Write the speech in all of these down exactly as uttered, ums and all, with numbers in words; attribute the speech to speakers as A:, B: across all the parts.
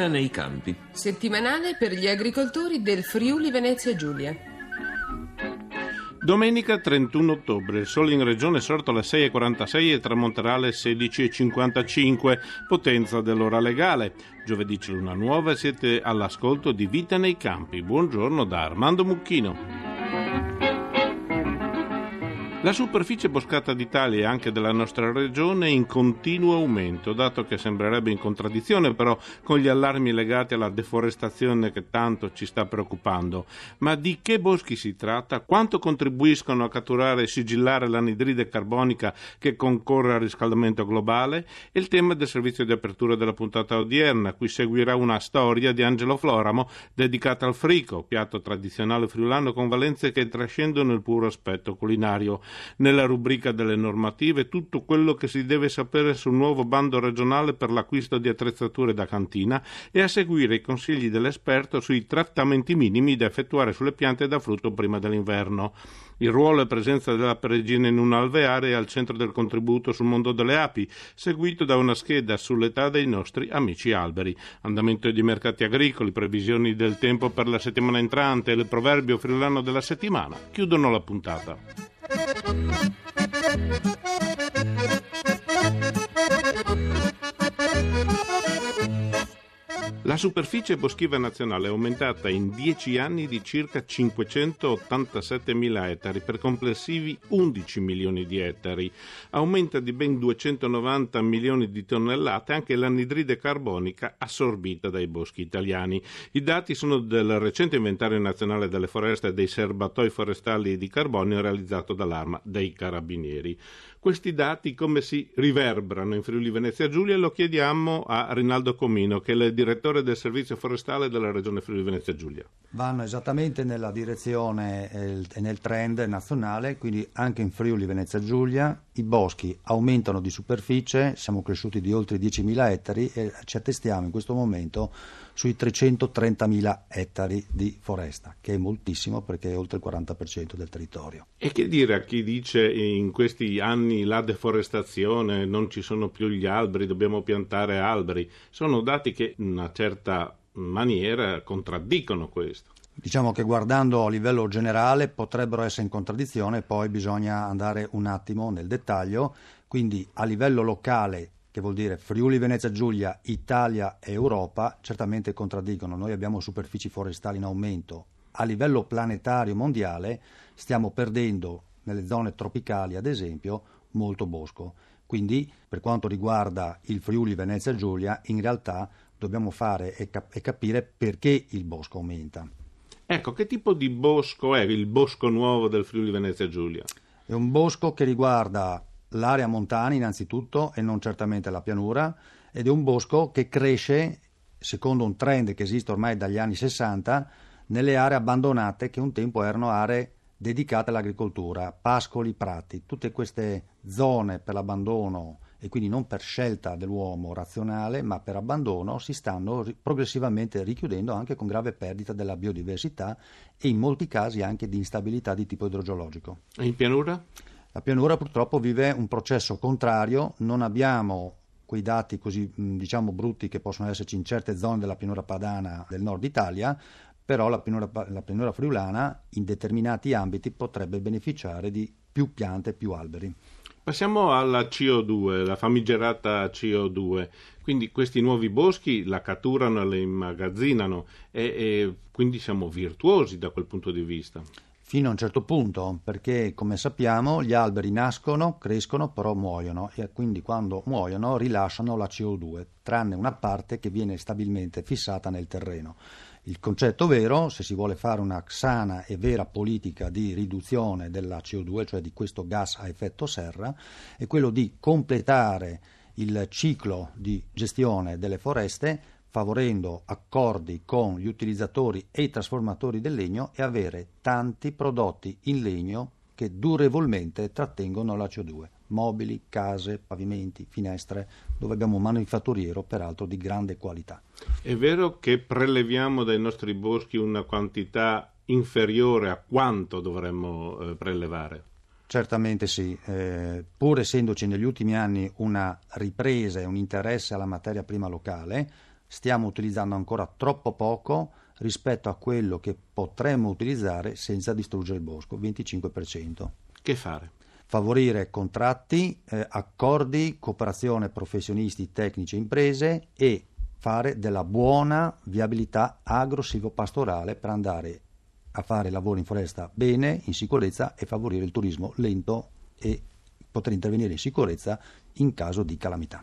A: Vita nei campi.
B: Settimanale per gli agricoltori del Friuli Venezia Giulia.
C: Domenica trentuno ottobre, il sole in regione è sorto alle sei e quarantasei e tramonterà alle sedici e cinquantacinque, potenza dell'ora legale. Giovedì c'è luna nuova e siete all'ascolto di Vita nei campi. Buongiorno da Armando Mucchino. La superficie boscata d'Italia e anche della nostra regione è in continuo aumento, dato che sembrerebbe in contraddizione però con gli allarmi legati alla deforestazione che tanto ci sta preoccupando. Ma di che boschi si tratta? Quanto contribuiscono a catturare e sigillare l'anidride carbonica che concorre al riscaldamento globale? È il tema del servizio di apertura della puntata odierna, cui seguirà una storia di Angelo Floramo dedicata al frico, piatto tradizionale friulano con valenze che trascendono il puro aspetto culinario. Nella rubrica delle normative tutto quello che si deve sapere sul nuovo bando regionale per l'acquisto di attrezzature da cantina e a seguire i consigli dell'esperto sui trattamenti minimi da effettuare sulle piante da frutto prima dell'inverno. Il ruolo e presenza della perigina in un alveare è al centro del contributo sul mondo delle api, seguito da una scheda sull'età dei nostri amici alberi. Andamento di mercati agricoli, previsioni del tempo per la settimana entrante e il proverbio friulano della settimana chiudono la puntata. La superficie boschiva nazionale è aumentata in dieci anni di circa cinquecentottantasettemila ettari per complessivi undici milioni di ettari. Aumenta di ben duecentonovanta milioni di tonnellate anche l'anidride carbonica assorbita dai boschi italiani. I dati sono del recente inventario nazionale delle foreste e dei serbatoi forestali di carbonio realizzato dall'Arma dei Carabinieri. Questi dati come si riverberano in Friuli Venezia Giulia lo chiediamo a Rinaldo Comino, che è il direttore del servizio forestale della regione Friuli Venezia Giulia.
D: Vanno esattamente nella direzione e nel trend nazionale, quindi anche in Friuli Venezia Giulia i boschi aumentano di superficie, siamo cresciuti di oltre diecimila ettari e ci attestiamo in questo momento sui trecentotrentamila ettari di foresta, che è moltissimo perché è oltre il quaranta per cento del territorio.
C: E che dire a chi dice in questi anni la deforestazione, non ci sono più gli alberi, dobbiamo piantare alberi? Sono dati che in una certa maniera contraddicono questo.
D: Diciamo che guardando a livello generale potrebbero essere in contraddizione, poi bisogna andare un attimo nel dettaglio, quindi a livello locale, che vuol dire Friuli Venezia Giulia, Italia e Europa, certamente contraddicono. Noi abbiamo superfici forestali in aumento. A livello planetario mondiale stiamo perdendo nelle zone tropicali, ad esempio, molto bosco. Quindi per quanto riguarda il Friuli Venezia Giulia, in realtà dobbiamo fare e, cap- e capire perché il bosco aumenta.
C: Ecco, che tipo di bosco è il bosco nuovo del Friuli Venezia Giulia?
D: È un bosco che riguarda l'area montana innanzitutto e non certamente la pianura, ed è un bosco che cresce secondo un trend che esiste ormai dagli anni sessanta nelle aree abbandonate che un tempo erano aree dedicate all'agricoltura, pascoli, prati. Tutte queste zone per l'abbandono e quindi non per scelta dell'uomo razionale ma per abbandono si stanno ri- progressivamente richiudendo, anche con grave perdita della biodiversità e in molti casi anche di instabilità di tipo idrogeologico.
C: E in pianura?
D: La pianura purtroppo vive un processo contrario, non abbiamo quei dati così diciamo brutti che possono esserci in certe zone della pianura padana del nord Italia, però la pianura, la pianura friulana in determinati ambiti potrebbe beneficiare di più piante, più alberi.
C: Passiamo alla C O due, la famigerata C O due. Quindi questi nuovi boschi la catturano e la immagazzinano e, e quindi siamo virtuosi da quel punto di vista.
D: Fino a un certo punto, perché come sappiamo gli alberi nascono, crescono, però muoiono e quindi quando muoiono rilasciano la C O due, tranne una parte che viene stabilmente fissata nel terreno. Il concetto vero, se si vuole fare una sana e vera politica di riduzione della C O due, cioè di questo gas a effetto serra, è quello di completare il ciclo di gestione delle foreste favorendo accordi con gli utilizzatori e i trasformatori del legno e avere tanti prodotti in legno che durevolmente trattengono la C O due. Mobili, case, pavimenti, finestre, dove abbiamo un manifatturiero peraltro di grande qualità.
C: È vero che preleviamo dai nostri boschi una quantità inferiore a quanto dovremmo eh, prelevare?
D: Certamente sì, eh, pur essendoci negli ultimi anni una ripresa e un interesse alla materia prima locale, stiamo utilizzando ancora troppo poco rispetto a quello che potremmo utilizzare senza distruggere il bosco, venticinque per cento.
C: Che fare?
D: Favorire contratti, eh, accordi, cooperazione professionisti, tecnici e imprese e fare della buona viabilità agro-silvopastorale per andare a fare lavori in foresta bene, in sicurezza e favorire il turismo lento e poter intervenire in sicurezza in caso di calamità.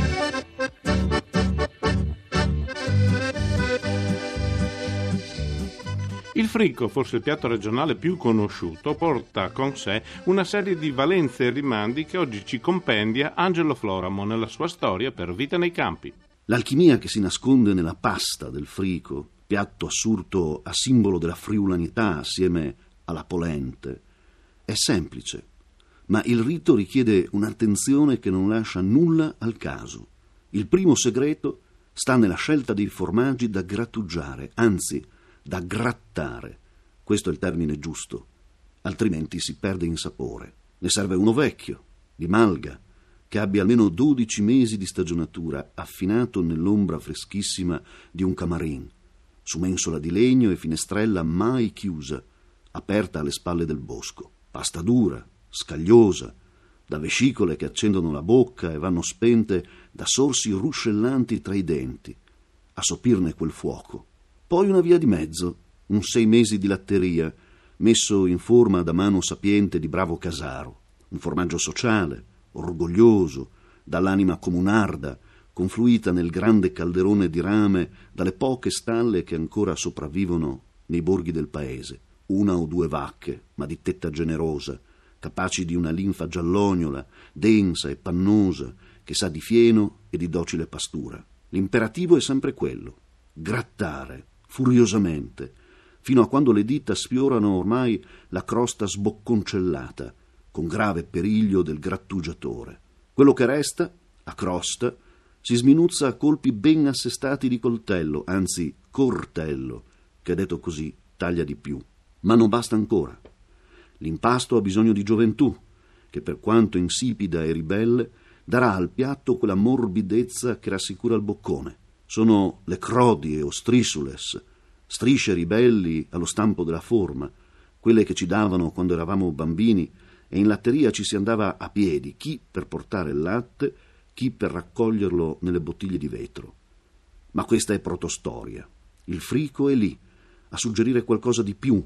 C: Il fricco, forse il piatto regionale più conosciuto, porta con sé una serie di valenze e rimandi che oggi ci compendia Angelo Floramo nella sua storia per Vita nei campi.
A: L'alchimia che si nasconde nella pasta del frico, piatto assurdo a simbolo della friulanità assieme alla polente, è semplice, ma il rito richiede un'attenzione che non lascia nulla al caso. Il primo segreto sta nella scelta dei formaggi da grattugiare, anzi da grattare. Questo è il termine giusto, altrimenti si perde in sapore. Ne serve uno vecchio, di malga, che abbia almeno dodici mesi di stagionatura, affinato nell'ombra freschissima di un camarin, su mensola di legno e finestrella mai chiusa, aperta alle spalle del bosco. Pasta dura, scagliosa, da vescicole che accendono la bocca e vanno spente da sorsi ruscellanti tra i denti, a sopirne quel fuoco. Poi una via di mezzo, un sei mesi di latteria, messo in forma da mano sapiente di bravo casaro, un formaggio sociale, orgoglioso, dall'anima comunarda, confluita nel grande calderone di rame dalle poche stalle che ancora sopravvivono nei borghi del paese, una o due vacche, ma di tetta generosa, capaci di una linfa giallognola, densa e pannosa, che sa di fieno e di docile pastura. L'imperativo è sempre quello: grattare, furiosamente, fino a quando le dita sfiorano ormai la crosta sbocconcellata, con grave periglio del grattugiatore. Quello che resta, a crosta, si sminuzza a colpi ben assestati di coltello, anzi cortello, che detto così taglia di più. Ma non basta ancora. L'impasto ha bisogno di gioventù, che per quanto insipida e ribelle, darà al piatto quella morbidezza che rassicura il boccone. Sono le crodie o strissules, strisce ribelli allo stampo della forma, quelle che ci davano quando eravamo bambini e in latteria ci si andava a piedi, chi per portare il latte, chi per raccoglierlo nelle bottiglie di vetro. Ma questa è protostoria. Il frico è lì, a suggerire qualcosa di più.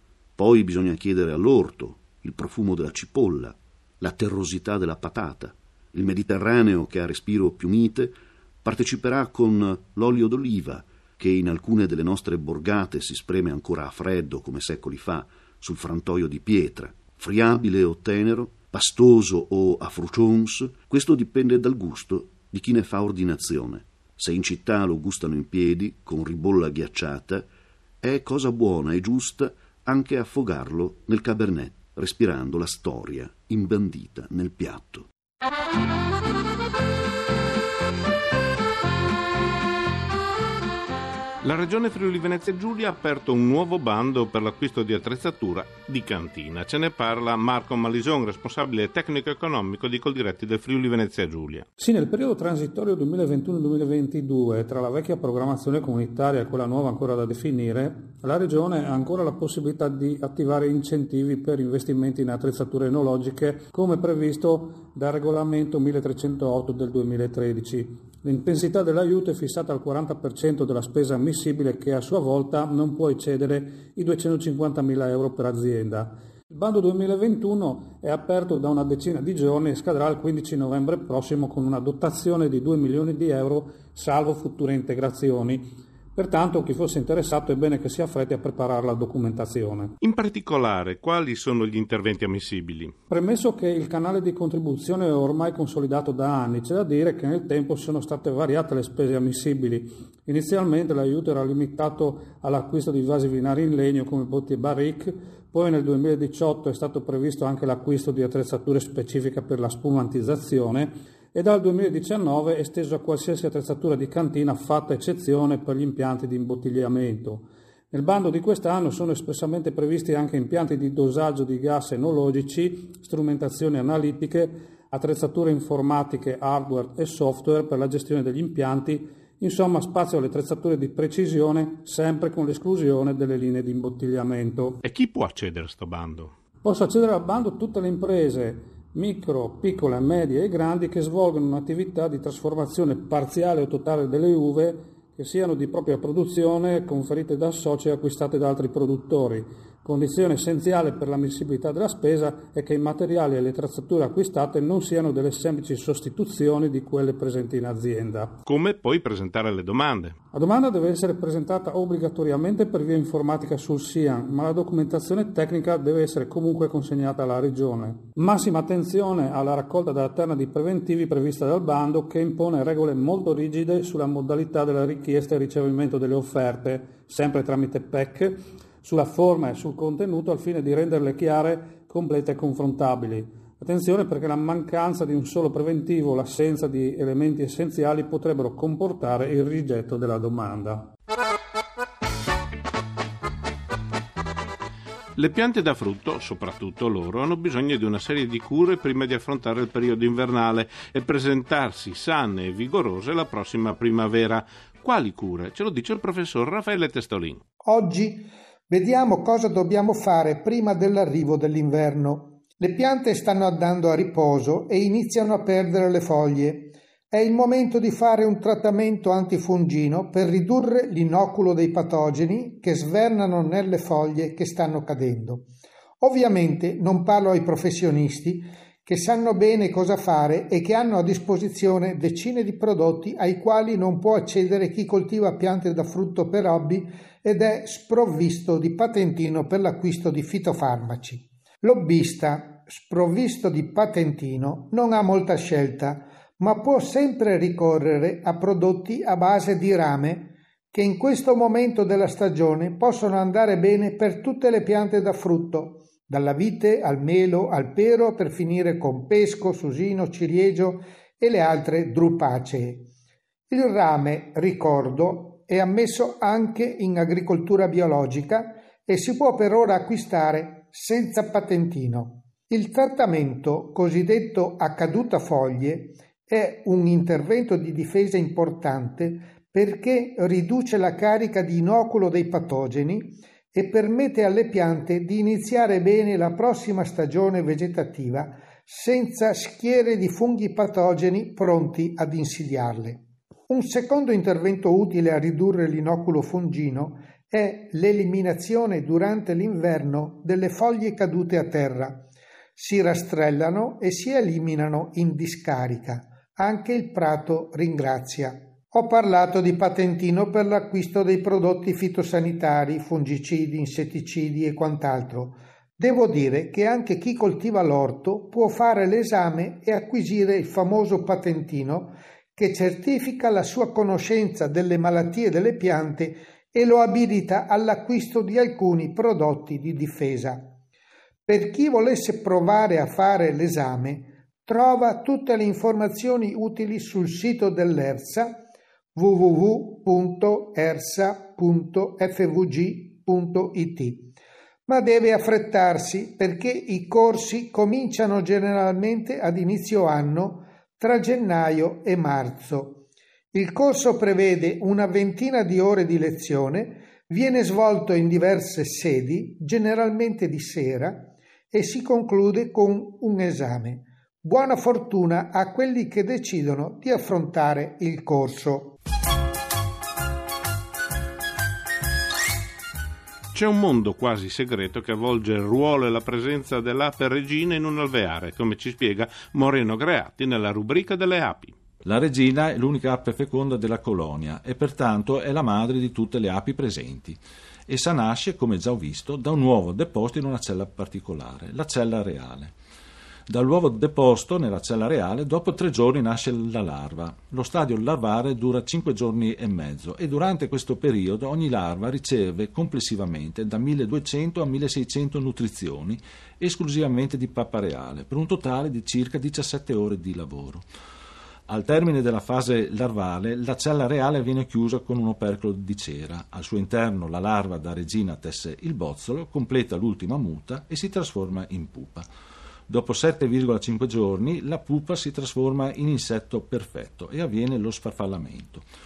A: Poi bisogna chiedere all'orto, il profumo della cipolla, la terrosità della patata. Il Mediterraneo, che ha respiro più mite, parteciperà con l'olio d'oliva, che in alcune delle nostre borgate si spreme ancora a freddo, come secoli fa, sul frantoio di pietra. Friabile o tenero, pastoso o a frucions, questo dipende dal gusto di chi ne fa ordinazione. Se in città lo gustano in piedi, con ribolla ghiacciata, è cosa buona e giusta anche affogarlo nel cabernet, respirando la storia imbandita nel piatto.
C: La Regione Friuli Venezia Giulia ha aperto un nuovo bando per l'acquisto di attrezzatura di cantina. Ce ne parla Marco Malison, responsabile tecnico-economico di Coldiretti del Friuli Venezia Giulia.
E: Sì, nel periodo transitorio duemilaventuno duemilaventidue, tra la vecchia programmazione comunitaria e quella nuova ancora da definire, la Regione ha ancora la possibilità di attivare incentivi per investimenti in attrezzature enologiche, come previsto dal regolamento milletrecentootto del duemilatredici. L'intensità dell'aiuto è fissata al quaranta per cento della spesa ammissibile, che a sua volta non può eccedere i duecentocinquantamila euro per azienda. Il bando duemilaventuno è aperto da una decina di giorni e scadrà il quindici novembre prossimo con una dotazione di due milioni di euro, salvo future integrazioni. Pertanto chi fosse interessato è bene che si affretti a preparare la documentazione.
C: In particolare, quali sono gli interventi ammissibili?
E: Premesso che il canale di contribuzione è ormai consolidato da anni, c'è da dire che nel tempo sono state variate le spese ammissibili. Inizialmente l'aiuto era limitato all'acquisto di vasi vinari in legno come botti e barrique, poi nel duemiladiciotto è stato previsto anche l'acquisto di attrezzature specifiche per la spumantizzazione e dal duemiladiciannove è esteso a qualsiasi attrezzatura di cantina, fatta eccezione per gli impianti di imbottigliamento. Nel bando di quest'anno sono espressamente previsti anche impianti di dosaggio di gas enologici, strumentazioni analitiche, attrezzature informatiche, hardware e software per la gestione degli impianti, Insomma, spazio alle attrezzature di precisione, sempre con l'esclusione delle linee di imbottigliamento.
C: E chi può accedere a sto bando?
E: Possono accedere al bando tutte le imprese micro, piccole, medie e grandi che svolgono un'attività di trasformazione parziale o totale delle uve che siano di propria produzione, conferite da soci e acquistate da altri produttori. Condizione essenziale per l'ammissibilità della spesa è che i materiali e le attrezzature acquistate non siano delle semplici sostituzioni di quelle presenti in azienda.
C: Come poi presentare le domande?
E: La domanda deve essere presentata obbligatoriamente per via informatica sul SIAN, ma la documentazione tecnica deve essere comunque consegnata alla Regione. Massima attenzione alla raccolta della terna di preventivi prevista dal bando, che impone regole molto rigide sulla modalità della richiesta e ricevimento delle offerte, sempre tramite P E C, sulla forma e sul contenuto al fine di renderle chiare, complete e confrontabili. Attenzione, perché la mancanza di un solo preventivo o l'assenza di elementi essenziali potrebbero comportare il rigetto della domanda.
C: Le piante da frutto, soprattutto loro, hanno bisogno di una serie di cure prima di affrontare il periodo invernale e presentarsi sane e vigorose la prossima primavera. Quali cure? Ce lo dice il professor Raffaele Testolin.
F: Oggi vediamo cosa dobbiamo fare prima dell'arrivo dell'inverno. Le piante stanno andando a riposo e iniziano a perdere le foglie. È il momento di fare un trattamento antifungino per ridurre l'inoculo dei patogeni che svernano nelle foglie che stanno cadendo. Ovviamente non parlo ai professionisti che sanno bene cosa fare e che hanno a disposizione decine di prodotti ai quali non può accedere chi coltiva piante da frutto per hobby ed è sprovvisto di patentino per l'acquisto di fitofarmaci. L'hobbista sprovvisto di patentino non ha molta scelta, ma può sempre ricorrere a prodotti a base di rame che in questo momento della stagione possono andare bene per tutte le piante da frutto, dalla vite al melo al pero, per finire con pesco, susino, ciliegio e le altre drupacee. Il rame, ricordo, è ammesso anche in agricoltura biologica e si può per ora acquistare senza patentino. Il trattamento cosiddetto a caduta foglie è un intervento di difesa importante perché riduce la carica di inoculo dei patogeni e permette alle piante di iniziare bene la prossima stagione vegetativa senza schiere di funghi patogeni pronti ad insidiarle. Un secondo intervento utile a ridurre l'inoculo fungino è l'eliminazione durante l'inverno delle foglie cadute a terra. Si rastrellano e si eliminano in discarica. Anche il prato ringrazia. Ho parlato di patentino per l'acquisto dei prodotti fitosanitari, fungicidi, insetticidi e quant'altro. Devo dire che anche chi coltiva l'orto può fare l'esame e acquisire il famoso patentino che certifica la sua conoscenza delle malattie delle piante e lo abilita all'acquisto di alcuni prodotti di difesa. Per chi volesse provare a fare l'esame, trova tutte le informazioni utili sul sito dell'ERSA w w w punto ersa punto f v g punto i t, ma deve affrettarsi perché i corsi cominciano generalmente ad inizio anno tra gennaio e marzo. Il corso prevede una ventina di ore di lezione, viene svolto in diverse sedi, generalmente di sera, e si conclude con un esame. Buona fortuna a quelli che decidono di affrontare il corso.
C: C'è un mondo quasi segreto che avvolge il ruolo e la presenza dell'ape regina in un alveare, come ci spiega Moreno Greatti nella rubrica delle api.
G: La regina è l'unica ape feconda della colonia e pertanto è la madre di tutte le api presenti. Essa nasce, come già ho visto, da un uovo deposto in una cella particolare, la cella reale. Dall'uovo deposto nella cella reale, dopo tre giorni nasce la larva. Lo stadio larvare dura cinque giorni e mezzo e durante questo periodo ogni larva riceve complessivamente da milleduecento a milleseicento nutrizioni esclusivamente di pappa reale, per un totale di circa diciassette ore di lavoro. Al termine della fase larvale, la cella reale viene chiusa con un opercolo di cera. Al suo interno la larva da regina tesse il bozzolo, completa l'ultima muta e si trasforma in pupa. Dopo sette virgola cinque giorni la pupa si trasforma in insetto perfetto e avviene lo sfarfallamento.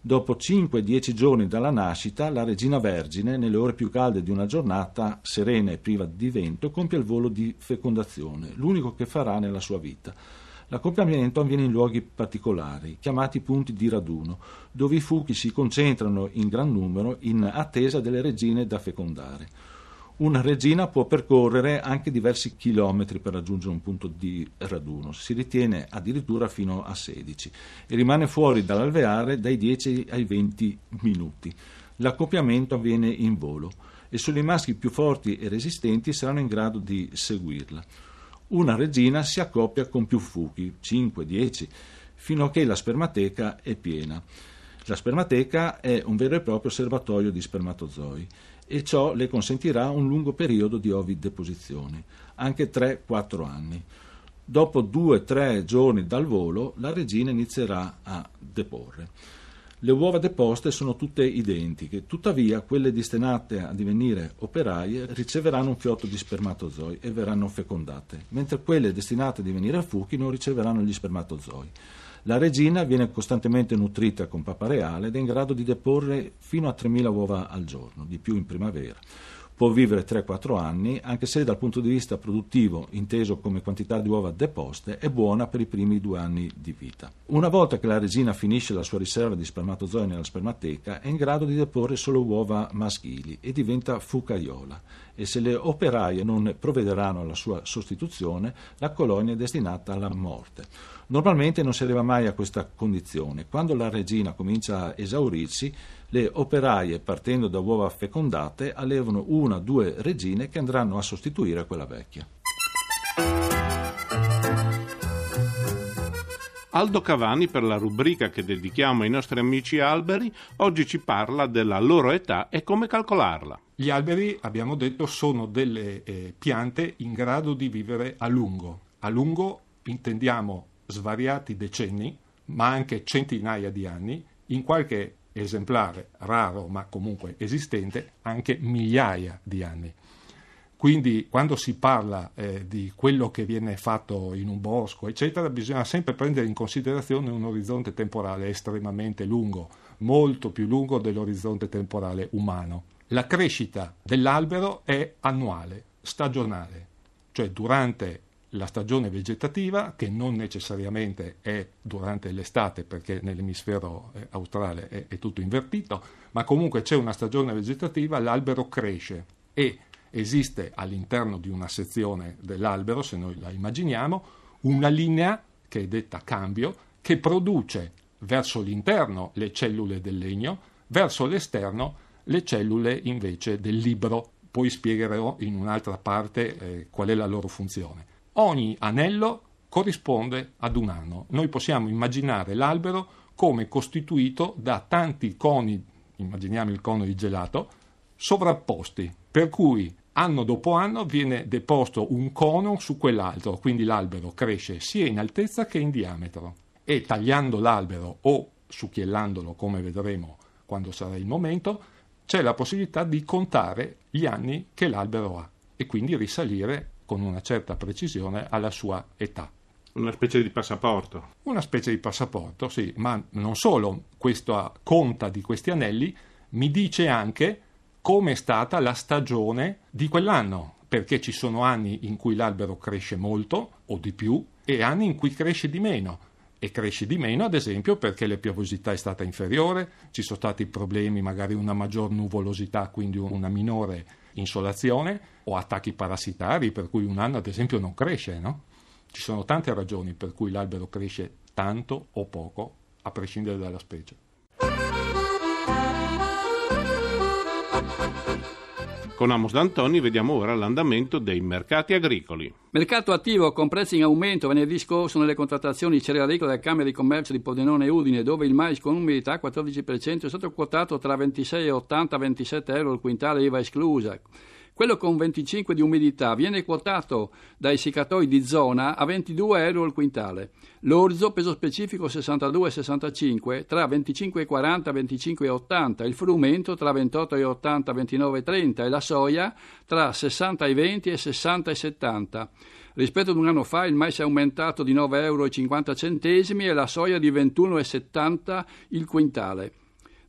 G: Dopo cinque dieci giorni dalla nascita, la regina vergine, nelle ore più calde di una giornata serena e priva di vento, compie il volo di fecondazione, l'unico che farà nella sua vita. L'accoppiamento avviene in luoghi particolari, chiamati punti di raduno, dove i fuchi si concentrano in gran numero in attesa delle regine da fecondare. Una regina può percorrere anche diversi chilometri per raggiungere un punto di raduno, si ritiene addirittura fino a sedici, e rimane fuori dall'alveare dai dieci ai venti minuti. L'accoppiamento avviene in volo e solo i maschi più forti e resistenti saranno in grado di seguirla. Una regina si accoppia con più fuchi, cinque dieci, fino a che la spermateca è piena. La spermateca è un vero e proprio serbatoio di spermatozoi e ciò le consentirà un lungo periodo di ovideposizione, anche tre quattro anni. Dopo due tre giorni dal volo, la regina inizierà a deporre. Le uova deposte sono tutte identiche, tuttavia quelle destinate a divenire operaie riceveranno un fiotto di spermatozoi e verranno fecondate, mentre quelle destinate a divenire fuchi non riceveranno gli spermatozoi. La regina viene costantemente nutrita con pappa reale ed è in grado di deporre fino a tremila uova al giorno, di più in primavera. Può vivere tre quattro anni, anche se dal punto di vista produttivo, inteso come quantità di uova deposte, è buona per i primi due anni di vita. Una volta che la regina finisce la sua riserva di spermatozoi nella spermateca, è in grado di deporre solo uova maschili e diventa fucaiola. E se le operaie non provvederanno alla sua sostituzione, la colonia è destinata alla morte. Normalmente non si arriva mai a questa condizione. Quando la regina comincia a esaurirsi, le operaie, partendo da uova fecondate, allevano una o due regine che andranno a sostituire quella vecchia.
C: Aldo Cavani, per la rubrica che dedichiamo ai nostri amici alberi, oggi ci parla della loro età e come calcolarla.
E: Gli alberi, abbiamo detto, sono delle eh, piante in grado di vivere a lungo. A lungo intendiamo svariati decenni, ma anche centinaia di anni, in qualche esemplare raro ma comunque esistente, anche migliaia di anni. Quindi quando si parla eh, di quello che viene fatto in un bosco, eccetera, bisogna sempre prendere in considerazione un orizzonte temporale estremamente lungo, molto più lungo dell'orizzonte temporale umano. La crescita dell'albero è annuale, stagionale, cioè durante la stagione vegetativa, che non necessariamente è durante l'estate, perché nell'emisfero eh, australe è, è tutto invertito, ma comunque c'è una stagione vegetativa, l'albero cresce e esiste all'interno di una sezione dell'albero, se noi la immaginiamo, una linea che è detta cambio, che produce verso l'interno le cellule del legno, verso l'esterno le cellule invece del libro. Poi spiegherò in un'altra parte eh, qual è la loro funzione. Ogni anello corrisponde ad un anno. Noi possiamo immaginare l'albero come costituito da tanti coni, immaginiamo il cono di gelato, sovrapposti, per cui anno dopo anno viene deposto un cono su quell'altro, quindi l'albero cresce sia in altezza che in diametro. E tagliando l'albero o succhiellandolo, come vedremo quando sarà il momento, c'è la possibilità di contare gli anni che l'albero ha e quindi risalire con una certa precisione alla sua età.
C: Una specie di passaporto.
E: Una specie di passaporto, sì, ma non solo. Questa conta di questi anelli mi dice anche come è stata la stagione di quell'anno, perché ci sono anni in cui l'albero cresce molto o di più e anni in cui cresce di meno. E cresce di meno, ad esempio, perché la piovosità è stata inferiore, ci sono stati problemi, magari una maggior nuvolosità, quindi una minore insolazione, o attacchi parassitari, per cui un anno, ad esempio, non cresce, no? Ci sono tante ragioni per cui l'albero cresce tanto o poco, a prescindere dalla specie.
C: Con Amos D'Antoni vediamo ora l'andamento dei mercati agricoli.
H: Mercato attivo con prezzi in aumento venerdì scorso nelle contrattazioni cerealicole della Camera di Commercio di Pordenone e Udine, dove il mais con umidità quattordici per cento è stato quotato tra ventisei e ottanta ventisette euro il quintale, I V A esclusa. Quello con venticinque di umidità viene quotato dai essiccatori di zona a ventidue euro il quintale. L'orzo, peso specifico sessantadue e sessantacinque, tra venticinque e quaranta, venticinque e ottanta. Il frumento tra ventotto e ottanta, ventinove e trenta. E la soia tra sessanta e venti e sessanta e settanta. Rispetto ad un anno fa il mais è aumentato di nove euro e cinquanta centesimi e la soia di ventuno e settanta il quintale.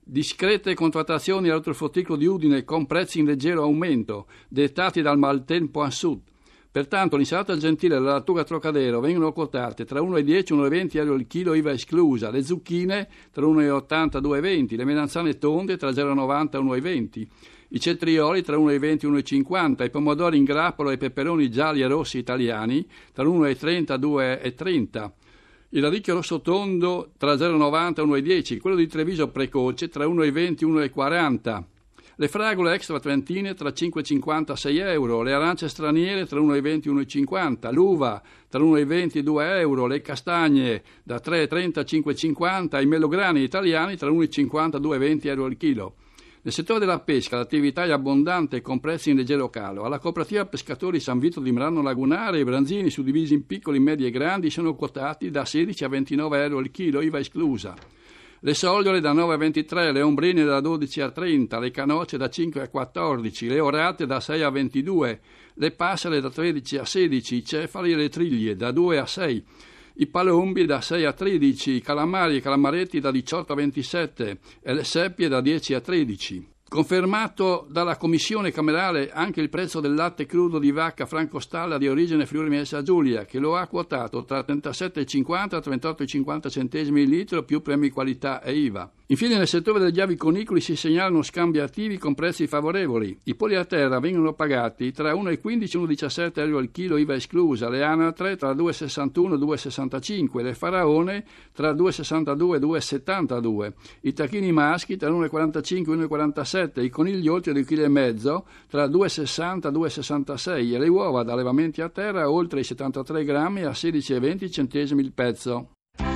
H: Discrete contrattazioni all'ortofrutticolo di Udine con prezzi in leggero aumento, dettati dal maltempo a sud. Pertanto l'insalata gentile e la lattuga Trocadero vengono quotate tra uno virgola dieci e uno virgola venti euro il chilo, I V A esclusa, le zucchine tra uno virgola ottanta e due virgola venti, le melanzane tonde tra zero virgola novanta e uno virgola venti, i cetrioli tra uno virgola venti e uno virgola cinquanta, i pomodori in grappolo e i peperoni gialli e rossi italiani tra uno virgola trenta e due virgola trenta, il radicchio rosso tondo tra zero virgola novanta e uno virgola dieci, quello di Treviso precoce tra uno virgola venti e uno virgola quaranta, le fragole extra trentine tra cinque virgola cinquanta e sei euro, le arance straniere tra uno virgola venti e uno virgola cinquanta, l'uva tra uno virgola venti e due euro, le castagne da tre virgola trenta a cinque virgola cinquanta, i melograni italiani tra uno virgola cinquanta e due virgola venti euro al chilo. Nel settore della pesca l'attività è abbondante con prezzi in leggero calo. Alla cooperativa pescatori San Vito di Merano Lagunare i branzini suddivisi in piccoli, medi e grandi sono quotati da sedici a ventinove euro al chilo, I V A esclusa. Le sogliole da nove a ventitré, le ombrine da dodici a trenta, le canocce da cinque a quattordici, le orate da sei a ventidue, le passere da tredici a sedici, i cefali e le triglie da due a sei, i palombi da sei a tredici, i calamari e calamaretti da diciotto a ventisette e le seppie da dieci a tredici. Confermato dalla Commissione Camerale anche il prezzo del latte crudo di vacca Francostalla di origine Friuli Venezia Giulia, che lo ha quotato tra trentasette virgola cinquanta e trentotto virgola cinquanta centesimi il litro più premi qualità e I V A. Infine nel settore degli aviconicoli si segnalano scambi attivi con prezzi favorevoli. I polli a terra vengono pagati tra uno virgola quindici e uno virgola diciassette euro al chilo, I V A esclusa, le anatre tra due virgola sessantuno e due virgola sessantacinque, le faraone tra due virgola sessantadue e due virgola settantadue, i tacchini maschi tra uno virgola quarantacinque e uno virgola quarantasette, i conigli oltre due virgola cinque chili tra due virgola sessanta e due virgola sessantasei e le uova da allevamenti a terra oltre i settantatré grammi a sedici virgola venti centesimi il pezzo.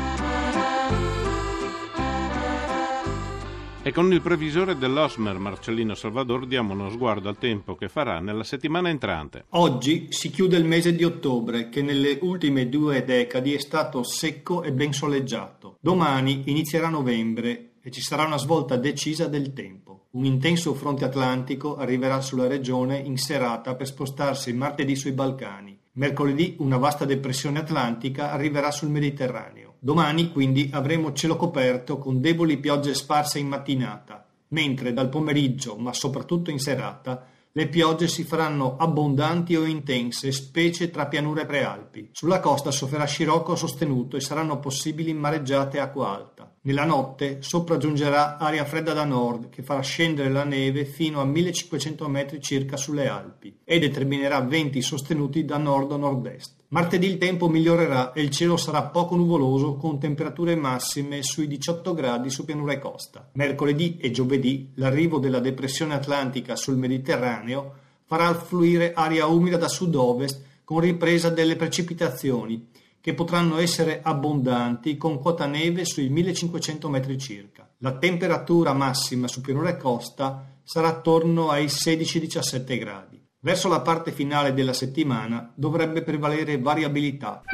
C: E con il previsore dell'Osmer Marcellino Salvador diamo uno sguardo al tempo che farà nella settimana entrante.
I: Oggi si chiude il mese di ottobre, che nelle ultime due decadi è stato secco e ben soleggiato. Domani inizierà novembre e ci sarà una svolta decisa del tempo. Un intenso fronte atlantico arriverà sulla regione in serata per spostarsi martedì sui Balcani. Mercoledì una vasta depressione atlantica arriverà sul Mediterraneo. Domani quindi avremo cielo coperto con deboli piogge sparse in mattinata, mentre dal pomeriggio, ma soprattutto in serata, le piogge si faranno abbondanti o intense, specie tra pianure e prealpi. Sulla costa sofferà scirocco sostenuto e saranno possibili mareggiate a acqua alta. Nella notte sopraggiungerà aria fredda da nord che farà scendere la neve fino a millecinquecento metri circa sulle Alpi e determinerà venti sostenuti da nord o nord-est. Martedì il tempo migliorerà e il cielo sarà poco nuvoloso con temperature massime sui diciotto gradi su pianura e costa. Mercoledì e giovedì l'arrivo della depressione atlantica sul Mediterraneo farà affluire aria umida da sud-ovest con ripresa delle precipitazioni che potranno essere abbondanti con quota neve sui millecinquecento metri circa. La temperatura massima su pianura e costa sarà attorno ai sedici diciassette gradi. Verso la parte finale della settimana dovrebbe prevalere variabilità.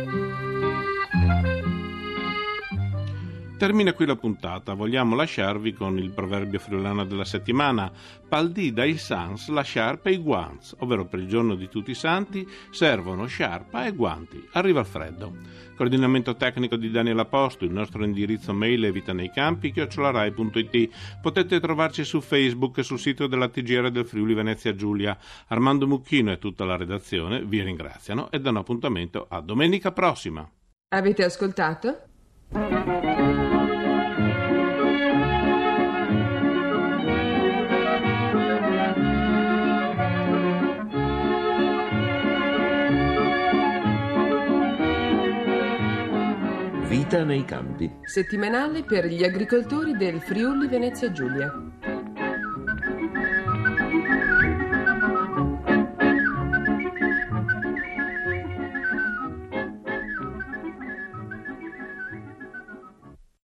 C: Termina qui la puntata, vogliamo lasciarvi con il proverbio friulano della settimana: pal dì dai sans la sciarpa e i guanti, ovvero per il giorno di tutti i santi servono sciarpa e guanti. Arriva il freddo. Coordinamento tecnico di Daniela Posto, il nostro indirizzo mail è vitaneiCampi chiocciola rai punto it. Potete trovarci su Facebook e sul sito della T G R del Friuli Venezia Giulia. Armando Mucchino e tutta la redazione vi ringraziano e danno appuntamento a domenica prossima.
B: Avete ascoltato?
J: Vita nei campi.
B: Settimanale per gli agricoltori del Friuli Venezia Giulia.